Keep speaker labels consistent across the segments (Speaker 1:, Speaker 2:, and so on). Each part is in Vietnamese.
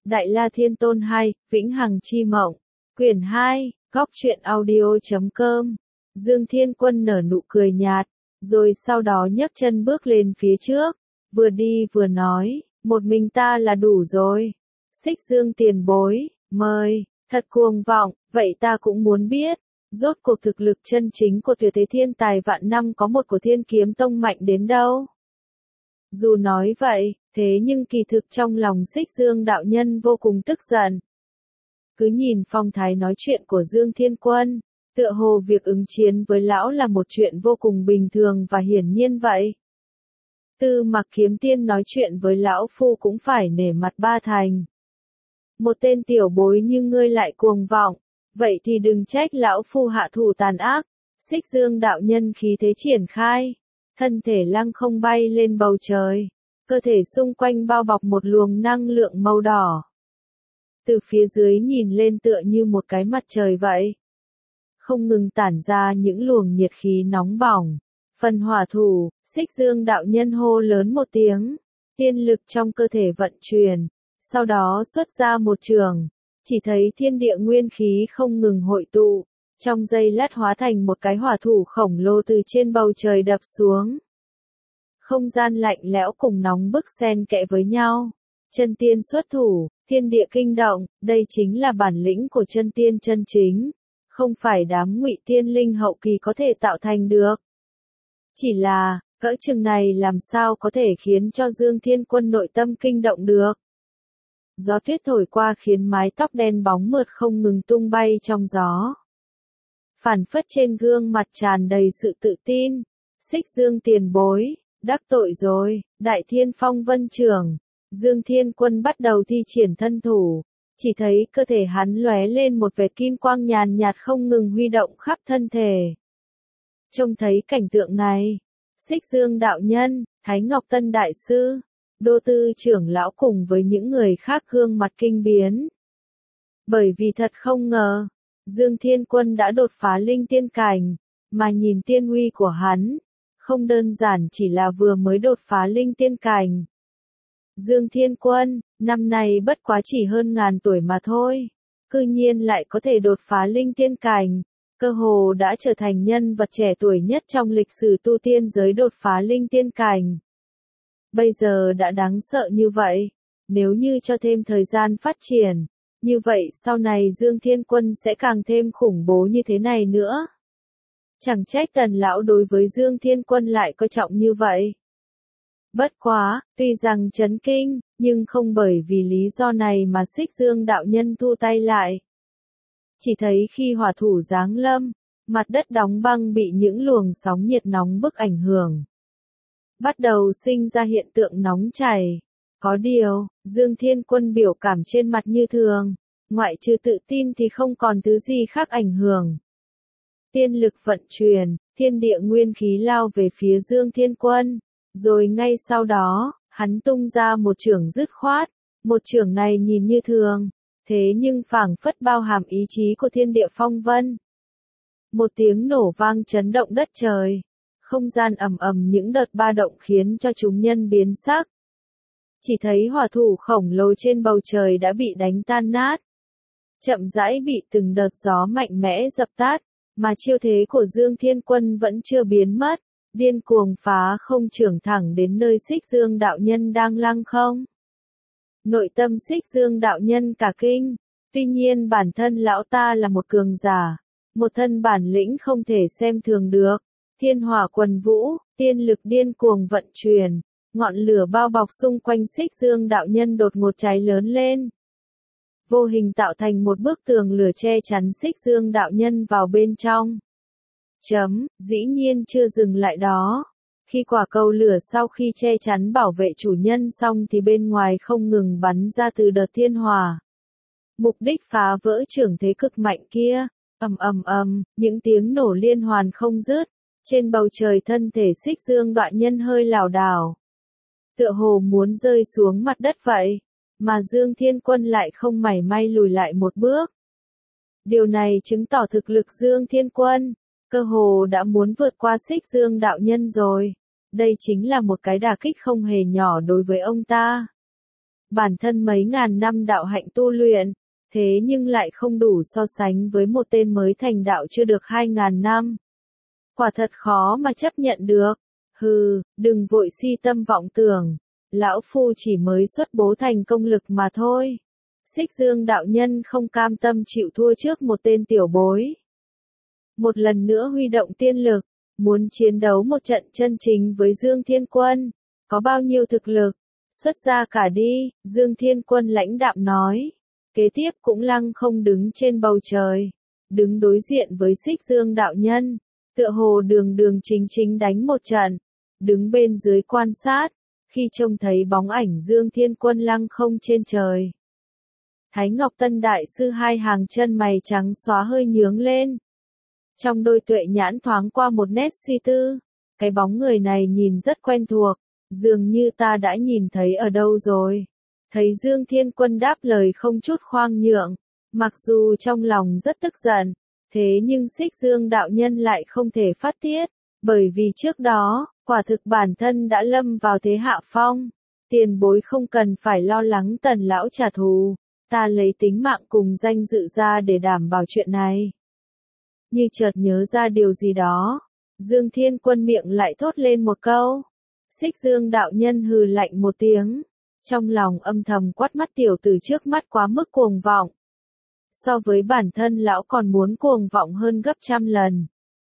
Speaker 1: Đại La Thiên Tôn 2, Vĩnh Hằng Chi Mộng, Quyển 2, Góc Truyện Audio.com. Dương Thiên Quân nở nụ cười nhạt, rồi sau đó nhấc chân bước lên phía trước, vừa đi vừa nói, một mình ta là đủ rồi. Xích Dương tiền bối, mời, thật cuồng vọng, vậy ta cũng muốn biết, rốt cuộc thực lực chân chính của tuyệt thế thiên tài vạn năm có một của Thiên Kiếm Tông mạnh đến đâu. Dù nói vậy, thế nhưng kỳ thực trong lòng Xích Dương đạo nhân vô cùng tức giận. Cứ nhìn phong thái nói chuyện của Dương Thiên Quân, tựa hồ việc ứng chiến với lão là một chuyện vô cùng bình thường và hiển nhiên vậy. Tư Mặc Kiếm Tiên nói chuyện với lão phu cũng phải nể mặt ba thành. Một tên tiểu bối như ngươi lại cuồng vọng, vậy thì đừng trách lão phu hạ thủ tàn ác. Xích Dương đạo nhân khí thế triển khai, thân thể lăng không bay lên bầu trời, cơ thể xung quanh bao bọc một luồng năng lượng màu đỏ. Từ phía dưới nhìn lên tựa như một cái mặt trời vậy. Không ngừng tản ra những luồng nhiệt khí nóng bỏng. Phần hỏa thủ, Xích Dương đạo nhân hô lớn một tiếng, tiên lực trong cơ thể vận chuyển, sau đó xuất ra một trường, chỉ thấy thiên địa nguyên khí không ngừng hội tụ, trong giây lát hóa thành một cái hỏa thủ khổng lồ từ trên bầu trời đập xuống. Không gian lạnh lẽo cùng nóng bức xen kẽ với nhau. Chân tiên xuất thủ, thiên địa kinh động, đây chính là bản lĩnh của chân tiên chân chính, không phải đám ngụy tiên linh hậu kỳ có thể tạo thành được. Chỉ là, cỡ chừng này làm sao có thể khiến cho Dương Thiên Quân nội tâm kinh động được. Gió tuyết thổi qua khiến mái tóc đen bóng mượt không ngừng tung bay trong gió. Phản phất trên gương mặt tràn đầy sự tự tin. Xích Dương tiền bối, đắc tội rồi, Đại Thiên Phong Vân Trưởng. Dương Thiên Quân bắt đầu thi triển thân thủ, chỉ thấy cơ thể hắn lóe lên một vệt kim quang nhàn nhạt không ngừng huy động khắp thân thể. Trông thấy cảnh tượng này, Xích Dương đạo nhân, Thái Ngọc Tân đại sư, Đô Tư trưởng lão cùng với những người khác gương mặt kinh biến. Bởi vì thật không ngờ, Dương Thiên Quân đã đột phá linh tiên cảnh, mà nhìn tiên uy của hắn, không đơn giản chỉ là vừa mới đột phá linh tiên cảnh. Dương Thiên Quân, năm nay bất quá chỉ hơn ngàn tuổi mà thôi, cư nhiên lại có thể đột phá linh tiên cảnh, cơ hồ đã trở thành nhân vật trẻ tuổi nhất trong lịch sử tu tiên giới đột phá linh tiên cảnh. Bây giờ đã đáng sợ như vậy, nếu như cho thêm thời gian phát triển, như vậy sau này Dương Thiên Quân sẽ càng thêm khủng bố như thế này nữa. Chẳng trách Tần lão đối với Dương Thiên Quân lại coi trọng như vậy. Bất quá, tuy rằng chấn kinh, nhưng không bởi vì lý do này mà Xích Dương đạo nhân thu tay lại. Chỉ thấy khi hỏa thủ giáng lâm, mặt đất đóng băng bị những luồng sóng nhiệt nóng bức ảnh hưởng. Bắt đầu sinh ra hiện tượng nóng chảy. Có điều, Dương Thiên Quân biểu cảm trên mặt như thường, ngoại trừ tự tin thì không còn thứ gì khác ảnh hưởng. Tiên lực vận chuyển, thiên địa nguyên khí lao về phía Dương Thiên Quân. Rồi ngay sau đó, hắn tung ra một chưởng dứt khoát, một chưởng này nhìn như thường, thế nhưng phảng phất bao hàm ý chí của thiên địa phong vân. Một tiếng nổ vang chấn động đất trời, không gian ầm ầm những đợt ba động khiến cho chúng nhân biến sắc. Chỉ thấy hỏa thủ khổng lồ trên bầu trời đã bị đánh tan nát, chậm rãi bị từng đợt gió mạnh mẽ dập tắt, mà chiêu thế của Dương Thiên Quân vẫn chưa biến mất. Điên cuồng phá không trưởng thẳng đến nơi Xích Dương đạo nhân đang lăng không. Nội tâm Xích Dương đạo nhân cả kinh, tuy nhiên bản thân lão ta là một cường giả, một thân bản lĩnh không thể xem thường được. Thiên hỏa quần vũ, tiên lực điên cuồng vận chuyển, ngọn lửa bao bọc xung quanh Xích Dương đạo nhân đột ngột cháy lớn lên. Vô hình tạo thành một bức tường lửa che chắn Xích Dương đạo nhân vào bên trong. Dĩ nhiên chưa dừng lại đó. Khi quả cầu lửa sau khi che chắn bảo vệ chủ nhân xong thì bên ngoài không ngừng bắn ra từ đợt thiên hỏa. Mục đích phá vỡ trưởng thế cực mạnh kia. Những tiếng nổ liên hoàn không dứt. Trên bầu trời thân thể Xích Dương đạo nhân hơi lảo đảo. Tựa hồ muốn rơi xuống mặt đất vậy. Mà Dương Thiên Quân lại không mảy may lùi lại một bước. Điều này chứng tỏ thực lực Dương Thiên Quân. Cơ hồ đã muốn vượt qua Xích Dương đạo nhân rồi. Đây chính là một cái đả kích không hề nhỏ đối với ông ta. Bản thân mấy ngàn năm đạo hạnh tu luyện, thế nhưng lại không đủ so sánh với một tên mới thành đạo chưa được 2.000 năm. Quả thật khó mà chấp nhận được. Hừ, đừng vội si tâm vọng tưởng. Lão Phu chỉ mới xuất bố thành công lực mà thôi. Xích Dương đạo nhân không cam tâm chịu thua trước một tên tiểu bối. Một lần nữa huy động tiên lực, muốn chiến đấu một trận chân chính với Dương Thiên Quân. Có bao nhiêu thực lực? Xuất ra cả đi, Dương Thiên Quân lãnh đạm nói. Kế tiếp cũng lăng không đứng trên bầu trời. Đứng đối diện với Xích Dương đạo nhân. Tựa hồ đường đường chính chính đánh một trận. Đứng bên dưới quan sát. Khi trông thấy bóng ảnh Dương Thiên Quân lăng không trên trời. Thái Ngọc Tân Đại Sư hai hàng chân mày trắng xóa hơi nhướng lên. Trong đôi tuệ nhãn thoáng qua một nét suy tư. Cái bóng người này nhìn rất quen thuộc. Dường như ta đã nhìn thấy ở đâu rồi. Thấy Dương Thiên Quân đáp lời không chút khoang nhượng. Mặc dù trong lòng rất tức giận. Thế nhưng Xích Dương đạo nhân lại không thể phát tiết. Bởi vì trước đó, quả thực bản thân đã lâm vào thế hạ phong. Tiền bối không cần phải lo lắng Tần lão trả thù. Ta lấy tính mạng cùng danh dự ra để đảm bảo chuyện này. Như chợt nhớ ra điều gì đó. Dương Thiên Quân miệng lại thốt lên một câu. Xích Dương đạo nhân hừ lạnh một tiếng. Trong lòng âm thầm quát mắt tiểu tử trước mắt quá mức cuồng vọng. So với bản thân lão còn muốn cuồng vọng hơn gấp trăm lần.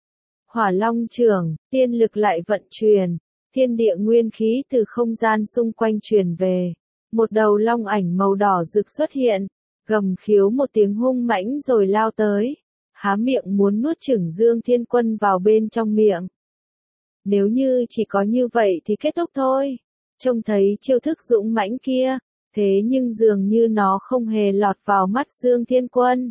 Speaker 1: Hỏa Long trưởng, tiên lực lại vận chuyển. Thiên địa nguyên khí từ không gian xung quanh truyền về. Một đầu long ảnh màu đỏ rực xuất hiện. Gầm khiếu một tiếng hung mãnh rồi lao tới. Há miệng muốn nuốt chửng Dương Thiên Quân vào bên trong miệng. Nếu như chỉ có như vậy thì kết thúc thôi. Trông thấy chiêu thức dũng mãnh kia, thế nhưng dường như nó không hề lọt vào mắt Dương Thiên Quân.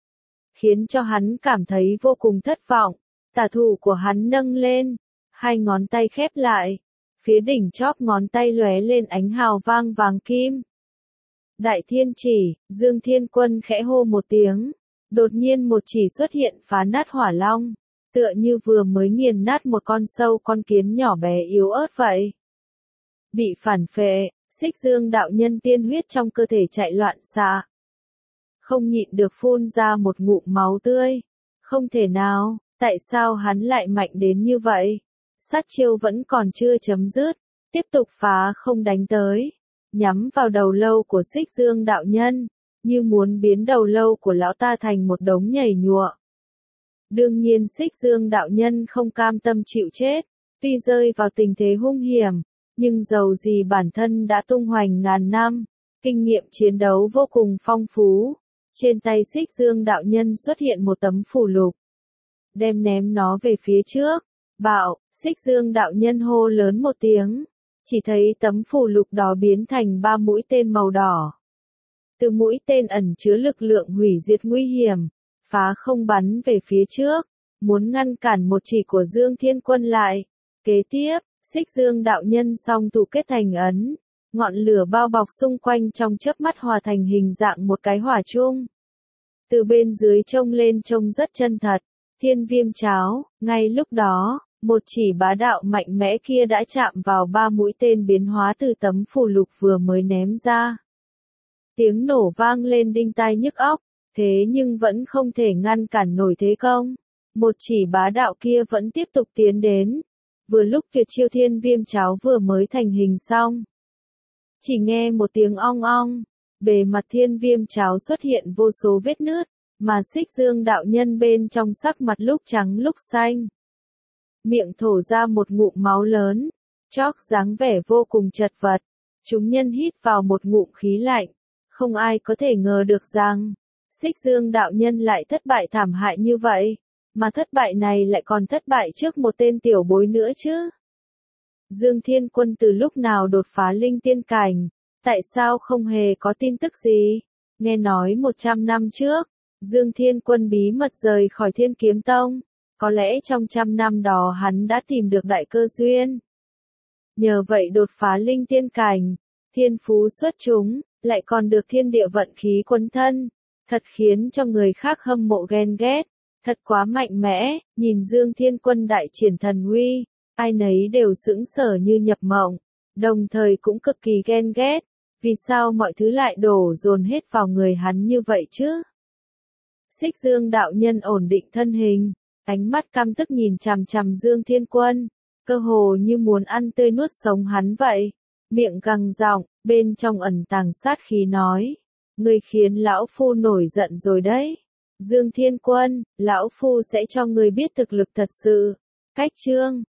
Speaker 1: Khiến cho hắn cảm thấy vô cùng thất vọng. Tả thủ của hắn nâng lên, hai ngón tay khép lại. Phía đỉnh chóp ngón tay lóe lên ánh hào vang vàng kim. Đại Thiên Chỉ, Dương Thiên Quân khẽ hô một tiếng. Đột nhiên một chỉ xuất hiện phá nát hỏa long. Tựa như vừa mới nghiền nát một con sâu con kiến nhỏ bé yếu ớt vậy. Bị phản phệ, Xích Dương đạo nhân tiên huyết trong cơ thể chạy loạn xạ. Không nhịn được phun ra một ngụm máu tươi. Không thể nào, tại sao hắn lại mạnh đến như vậy? Sát chiêu vẫn còn chưa chấm dứt, tiếp tục phá không đánh tới. Nhắm vào đầu lâu của Xích Dương đạo nhân, như muốn biến đầu lâu của lão ta thành một đống nhầy nhụa. Đương nhiên Xích Dương đạo nhân không cam tâm chịu chết, tuy rơi vào tình thế hung hiểm, nhưng dầu gì bản thân đã tung hoành ngàn năm, kinh nghiệm chiến đấu vô cùng phong phú. Trên tay Xích Dương đạo nhân xuất hiện một tấm phù lục. Đem ném nó về phía trước. Bạo, Xích Dương đạo nhân hô lớn một tiếng. Chỉ thấy tấm phù lục đó biến thành 3 mũi tên màu đỏ. Từ mũi tên ẩn chứa lực lượng hủy diệt nguy hiểm. Phá không bắn về phía trước. Muốn ngăn cản một chỉ của Dương Thiên Quân lại. Kế tiếp, Xích Dương đạo nhân song thủ kết thành ấn. Ngọn lửa bao bọc xung quanh trong chớp mắt hòa thành hình dạng một cái hỏa chung. Từ bên dưới trông lên trông rất chân thật. Thiên Viêm Cháo, ngay lúc đó, một chỉ bá đạo mạnh mẽ kia đã chạm vào 3 mũi tên biến hóa từ tấm phù lục vừa mới ném ra. Tiếng nổ vang lên đinh tai nhức óc, thế nhưng vẫn không thể ngăn cản nổi thế công. Một chỉ bá đạo kia vẫn tiếp tục tiến đến. Vừa lúc tuyệt chiêu Thiên Viêm Cháo vừa mới thành hình xong. Chỉ nghe một tiếng ong ong, bề mặt Thiên Viêm Cháo xuất hiện vô số vết nứt, mà Xích Dương đạo nhân bên trong sắc mặt lúc trắng lúc xanh. Miệng thổ ra một ngụm máu lớn, chóc dáng vẻ vô cùng chật vật. Chúng nhân hít vào một ngụm khí lạnh, không ai có thể ngờ được rằng, Xích Dương đạo nhân lại thất bại thảm hại như vậy, mà thất bại này lại còn thất bại trước một tên tiểu bối nữa chứ. Dương Thiên Quân từ lúc nào đột phá linh tiên cảnh, tại sao không hề có tin tức gì? Nghe nói 100 năm trước, Dương Thiên Quân bí mật rời khỏi Thiên Kiếm Tông, có lẽ trong 100 năm đó hắn đã tìm được đại cơ duyên. Nhờ vậy đột phá linh tiên cảnh, thiên phú xuất chúng, lại còn được thiên địa vận khí quấn thân, thật khiến cho người khác hâm mộ ghen ghét, thật quá mạnh mẽ. Nhìn Dương Thiên Quân đại triển thần uy, ai nấy đều sững sờ như nhập mộng, đồng thời cũng cực kỳ ghen ghét. Vì sao mọi thứ lại đổ dồn hết vào người hắn như vậy chứ? Xích Dương đạo nhân ổn định thân hình, ánh mắt căm tức nhìn chằm chằm Dương Thiên Quân, cơ hồ như muốn ăn tươi nuốt sống hắn vậy. Miệng gằn giọng, bên trong ẩn tàng sát khí nói. Ngươi khiến lão phu nổi giận rồi đấy. Dương Thiên Quân, lão phu sẽ cho ngươi biết thực lực thật sự. Cách chương